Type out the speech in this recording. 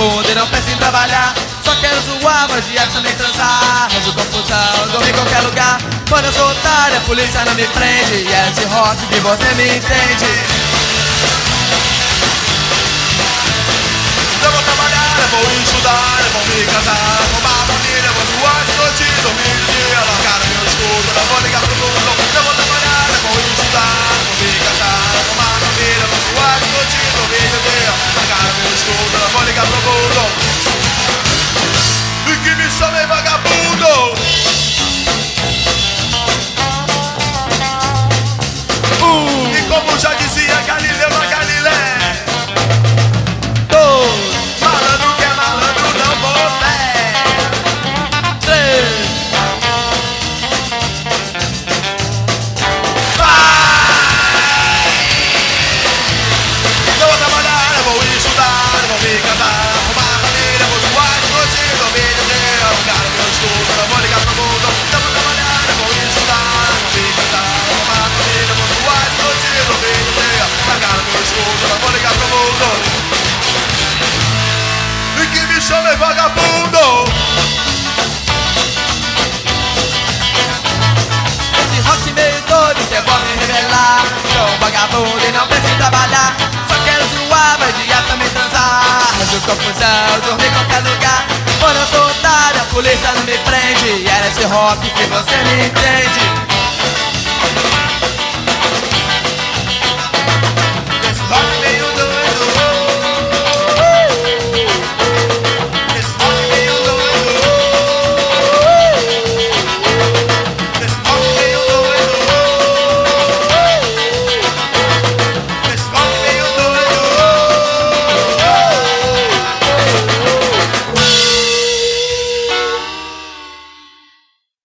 vagabundo e não pensa em trabalhar. Só quero zoar, mas de também transar. Arranjo confusão, dormir em qualquer lugar. Quando eu sou otário, a polícia não me prende. E é esse rock que você me entende. Eu vou trabalhar, eu vou estudar, eu vou me casar, arrumar família, vou zoar de noite, dormir de dia, largar o meu escudo, não vou ligar pro mundo. Eu vou trabalhar, eu vou estudar, eu vou me casar, arrumar família, vou zoar de noite, dormir de dia, largar o meu escudo, não vou ligar pro mundo. E que me chamem vagabundo. E como já dizia Galileu na Galilé, malandro que é malandro não boté. 3. Vai! Eu vou trabalhar, eu vou estudar, eu vou me casar, arrumar família, vou zoar de noite, dormir de dia, alugar o meu estudo, não vou ligar pro mundo. Eu vou trabalhar, eu vou estudar, eu vou me casar, arrumar família, vou zoar de noite, dormir de dia, alugar o meu estudo, não vou ligar pro mundo. E que me chame vagabundo. Esse rock meio doido, cê pode me revelar. Sou um vagabundo e não penso em trabalhar. Só quero zoar, mas dia também transar. Arranjo confusão, dormir em qualquer lugar. Quando eu sou otário, a polícia não me prende. E era esse rock que você me entende.